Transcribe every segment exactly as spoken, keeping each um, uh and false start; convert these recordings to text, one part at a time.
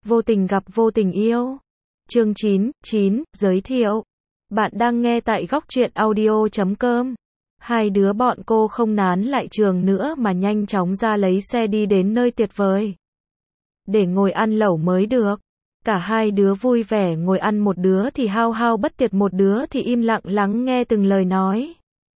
Vô tình gặp vô tình yêu. Chương chín, chín, giới thiệu. Bạn đang nghe tại góc truyện audio chấm com. Hai đứa bọn cô không nán lại trường nữa mà nhanh chóng ra lấy xe đi đến nơi tuyệt vời. Để ngồi ăn lẩu mới được. Cả hai đứa vui vẻ ngồi ăn, một đứa thì hao hao bất tuyệt, một đứa thì im lặng lắng nghe từng lời nói.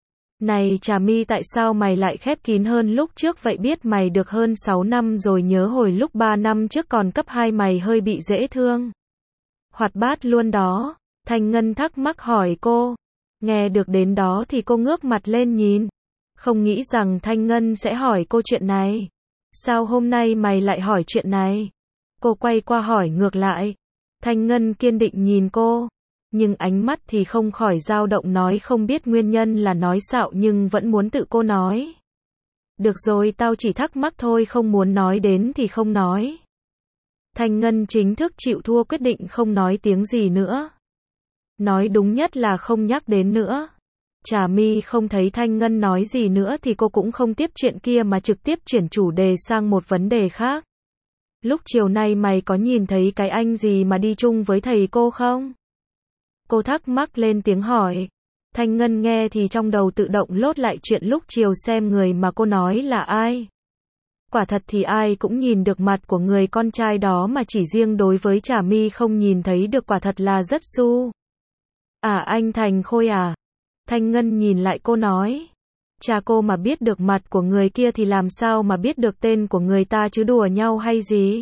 Này Trà My, tại sao mày lại khép kín hơn lúc trước vậy? Biết mày được hơn sáu năm rồi, nhớ hồi lúc ba năm trước còn cấp hai mày hơi bị dễ thương. Hoạt bát luôn đó. Thanh Ngân thắc mắc hỏi cô. Nghe được đến đó thì cô ngước mặt lên nhìn. Không nghĩ rằng Thanh Ngân sẽ hỏi cô chuyện này. Sao hôm nay mày lại hỏi chuyện này? Cô quay qua hỏi ngược lại. Thanh Ngân kiên định nhìn cô. Nhưng ánh mắt thì không khỏi dao động, nói không biết nguyên nhân là nói xạo nhưng vẫn muốn tự cô nói. Được rồi, tao chỉ thắc mắc thôi, không muốn nói đến thì không nói. Thanh Ngân chính thức chịu thua, quyết định không nói tiếng gì nữa. Nói đúng nhất là không nhắc đến nữa. Trà My không thấy Thanh Ngân nói gì nữa thì cô cũng không tiếp chuyện kia mà trực tiếp chuyển chủ đề sang một vấn đề khác. Lúc chiều nay mày có nhìn thấy cái anh gì mà đi chung với thầy cô không? Cô thắc mắc lên tiếng hỏi. Thanh Ngân nghe thì trong đầu tự động lốt lại chuyện lúc chiều, xem người mà cô nói là ai. Quả thật thì ai cũng nhìn được mặt của người con trai đó, mà chỉ riêng đối với Trà My không nhìn thấy được, quả thật là rất su. À, anh Thành Khôi à? Thanh Ngân nhìn lại cô nói. Chà, cô mà biết được mặt của người kia thì làm sao mà biết được tên của người ta chứ, đùa nhau hay gì?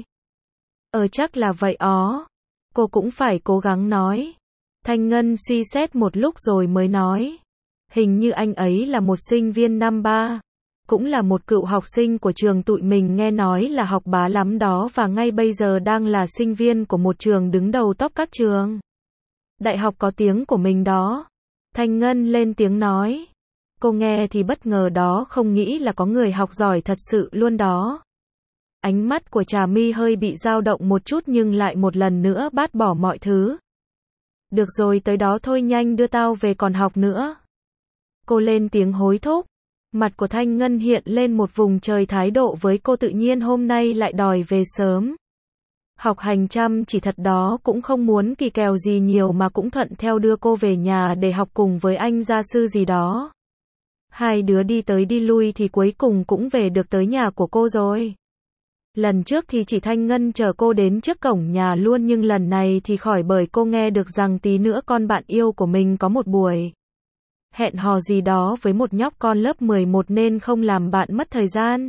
Ờ chắc là vậy ó. Cô cũng phải cố gắng nói. Thanh Ngân suy xét một lúc rồi mới nói. Hình như anh ấy là một sinh viên năm ba. Cũng là một cựu học sinh của trường tụi mình, nghe nói là học bá lắm đó, và ngay bây giờ đang là sinh viên của một trường đứng đầu top các trường đại học có tiếng của mình đó. Thanh Ngân lên tiếng nói. Cô nghe thì bất ngờ đó, không nghĩ là có người học giỏi thật sự luôn đó. Ánh mắt của Trà My hơi bị dao động một chút nhưng lại một lần nữa bác bỏ mọi thứ. Được rồi, tới đó thôi, nhanh đưa tao về còn học nữa. Cô lên tiếng hối thúc. Mặt của Thanh Ngân hiện lên một vùng trời, thái độ với cô tự nhiên hôm nay lại đòi về sớm. Học hành chăm chỉ thật đó, cũng không muốn kỳ kèo gì nhiều mà cũng thuận theo đưa cô về nhà để học cùng với anh gia sư gì đó. Hai đứa đi tới đi lui thì cuối cùng cũng về được tới nhà của cô rồi. Lần trước thì chỉ Thanh Ngân chờ cô đến trước cổng nhà luôn, nhưng lần này thì khỏi, bởi cô nghe được rằng tí nữa con bạn yêu của mình có một buổi hẹn hò gì đó với một nhóc con lớp mười một nên không làm bạn mất thời gian.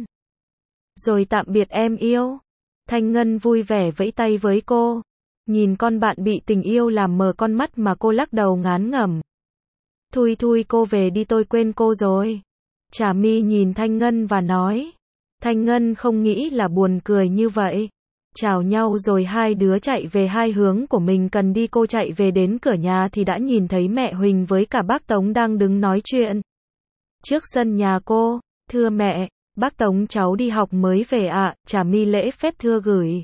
Rồi tạm biệt em yêu. Thanh Ngân vui vẻ vẫy tay với cô. Nhìn con bạn bị tình yêu làm mờ con mắt mà cô lắc đầu ngán ngẩm. Thui thui, cô về đi, tôi quên cô rồi. Trà My nhìn Thanh Ngân và nói. Thanh Ngân không nghĩ là buồn cười như vậy. Chào nhau rồi hai đứa chạy về hai hướng của mình cần đi. Cô chạy về đến cửa nhà thì đã nhìn thấy mẹ Huỳnh với cả bác Tống đang đứng nói chuyện trước sân nhà cô. Thưa mẹ, bác Tống cháu đi học mới về ạ. À, Trà My lễ phép thưa gửi.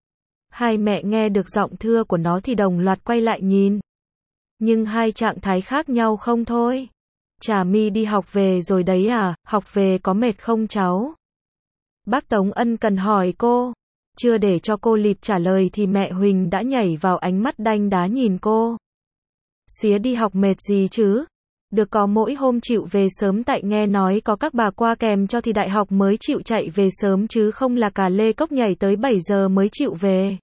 Hai mẹ nghe được giọng thưa của nó thì đồng loạt quay lại nhìn. Nhưng hai trạng thái khác nhau không thôi. Trà My đi học về rồi đấy à, học về có mệt không cháu? Bác Tống ân cần hỏi cô. Chưa để cho cô lịp trả lời thì mẹ Huỳnh đã nhảy vào, ánh mắt đanh đá nhìn cô. Xía đi học mệt gì chứ? Được có mỗi hôm chịu về sớm, tại nghe nói có các bà qua kèm cho thì đại học mới chịu chạy về sớm, chứ không là cả lê cốc nhảy tới bảy giờ mới chịu về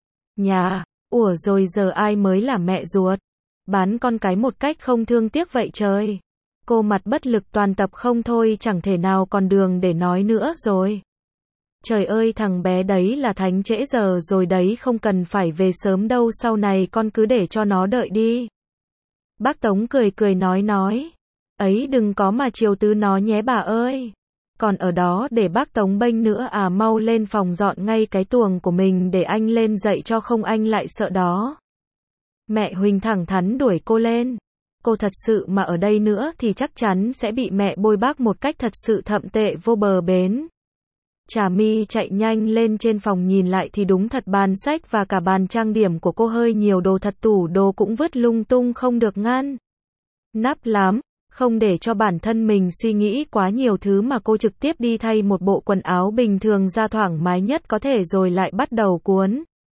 nhà. Ủa rồi giờ ai mới là mẹ ruột? Bán con cái một cách không thương tiếc vậy trời. Cô mặt bất lực toàn tập không thôi, chẳng thể nào còn đường để nói nữa rồi. Trời ơi, thằng bé đấy là thánh trễ giờ rồi đấy, không cần phải về sớm đâu, sau này con cứ để cho nó đợi đi. Bác Tống cười cười nói nói. Ấy đừng có mà chiều tứ nó nhé bà ơi. Còn ở đó để bác Tống bênh nữa à, mau lên phòng dọn ngay cái tuồng của mình để anh lên dạy cho, không anh lại sợ đó. Mẹ Huỳnh thẳng thắn đuổi cô lên. Cô thật sự mà ở đây nữa thì chắc chắn sẽ bị mẹ bôi bác một cách thật sự thậm tệ vô bờ bến. Trà My chạy nhanh lên trên phòng nhìn lại thì đúng thật, bàn sách và cả bàn trang điểm của cô hơi nhiều đồ thật, tủ đồ cũng vứt lung tung không được ngăn nắp lắm. Không để cho bản thân mình suy nghĩ quá nhiều thứ mà cô trực tiếp đi thay một bộ quần áo bình thường ra thoải mái nhất có thể rồi lại bắt đầu cuốn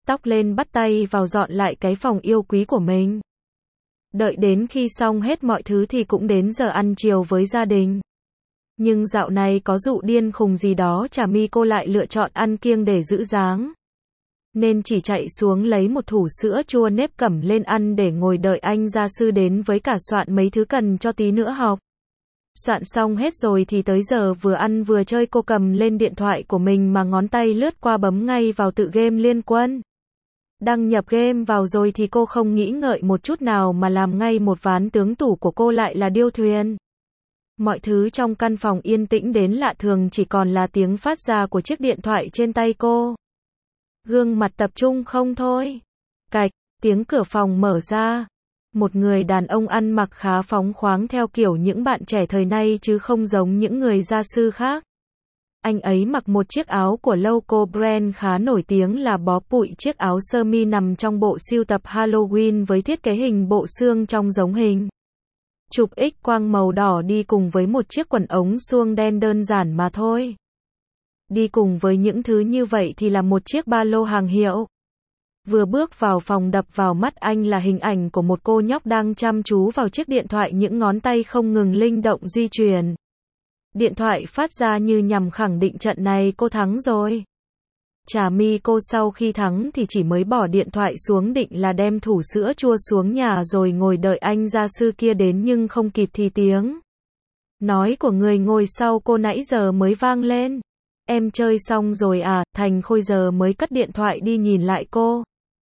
tóc lên bắt tay vào dọn lại cái phòng yêu quý của mình. Đợi đến khi xong hết mọi thứ thì cũng đến giờ ăn chiều với gia đình. Nhưng dạo này có dụ điên khùng gì đó Trà My cô lại lựa chọn ăn kiêng để giữ dáng. Nên chỉ chạy xuống lấy một thủ sữa chua nếp cẩm lên ăn để ngồi đợi anh gia sư đến với cả soạn mấy thứ cần cho tí nữa học. Soạn xong hết rồi thì tới giờ vừa ăn vừa chơi cô cầm lên điện thoại của mình mà ngón tay lướt qua bấm ngay vào tựa game Liên Quân. Đăng nhập game vào rồi thì cô không nghĩ ngợi một chút nào mà làm ngay một ván tướng tủ của cô lại là điêu thuyền. Mọi thứ trong căn phòng yên tĩnh đến lạ thường, chỉ còn là tiếng phát ra của chiếc điện thoại trên tay cô. Gương mặt tập trung không thôi. Cạch, tiếng cửa phòng mở ra. Một người đàn ông ăn mặc khá phóng khoáng theo kiểu những bạn trẻ thời nay chứ không giống những người gia sư khác. Anh ấy mặc một chiếc áo của local brand khá nổi tiếng là bó bụi, chiếc áo sơ mi nằm trong bộ sưu tập Halloween với thiết kế hình bộ xương trong giống hình chụp X quang màu đỏ đi cùng với một chiếc quần ống suông đen đơn giản mà thôi. Đi cùng với những thứ như vậy thì là một chiếc ba lô hàng hiệu. Vừa bước vào phòng đập vào mắt anh là hình ảnh của một cô nhóc đang chăm chú vào chiếc điện thoại, những ngón tay không ngừng linh động di chuyển. Điện thoại phát ra như nhằm khẳng định trận này cô thắng rồi. Trà My cô sau khi thắng thì chỉ mới bỏ điện thoại xuống định là đem thủ sữa chua xuống nhà rồi ngồi đợi anh gia sư kia đến, nhưng không kịp thì tiếng nói của người ngồi sau cô nãy giờ mới vang lên. Em chơi xong rồi à? Thành Khôi giờ mới cất điện thoại đi nhìn lại cô.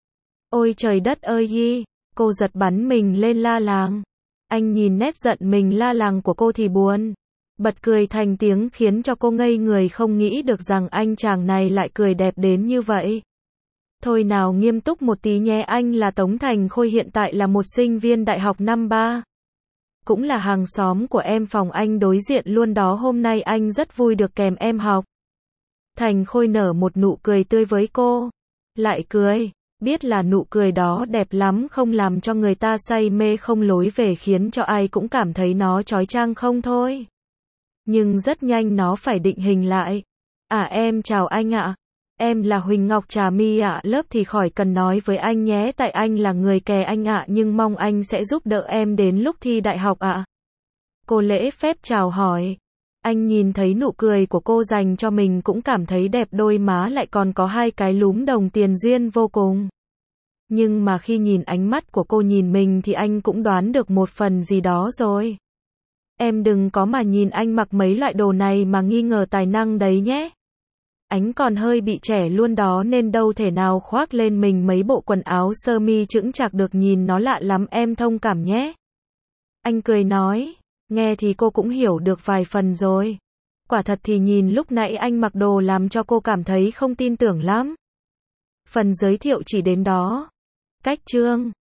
Ôi trời đất ơi yi, cô giật bắn mình lên la làng. Anh nhìn nét giận mình la làng của cô thì buồn. Bật cười thành tiếng khiến cho cô ngây người, không nghĩ được rằng anh chàng này lại cười đẹp đến như vậy. Thôi nào, nghiêm túc một tí nhé, anh là Tống Thành Khôi, hiện tại là một sinh viên đại học năm ba. Cũng là hàng xóm của em, phòng anh đối diện luôn đó, hôm nay anh rất vui được kèm em học. Thành Khôi nở một nụ cười tươi với cô. Lại cười, biết là nụ cười đó đẹp lắm, không làm cho người ta say mê không lối về, khiến cho ai cũng cảm thấy nó chói chang không thôi. Nhưng rất nhanh nó phải định hình lại. À em chào anh ạ. Em là Huỳnh Ngọc Trà My ạ. Lớp thì khỏi cần nói với anh nhé, tại anh là người kè anh ạ, nhưng mong anh sẽ giúp đỡ em đến lúc thi đại học ạ. Cô lễ phép chào hỏi. Anh nhìn thấy nụ cười của cô dành cho mình cũng cảm thấy đẹp, đôi má lại còn có hai cái lúm đồng tiền duyên vô cùng. Nhưng mà khi nhìn ánh mắt của cô nhìn mình thì anh cũng đoán được một phần gì đó rồi. Em đừng có mà nhìn anh mặc mấy loại đồ này mà nghi ngờ tài năng đấy nhé. Anh còn hơi bị trẻ luôn đó nên đâu thể nào khoác lên mình mấy bộ quần áo sơ mi chững chạc được, nhìn nó lạ lắm, em thông cảm nhé. Anh cười nói, nghe thì cô cũng hiểu được vài phần rồi. Quả thật thì nhìn lúc nãy anh mặc đồ làm cho cô cảm thấy không tin tưởng lắm. Phần giới thiệu chỉ đến đó. Cách chương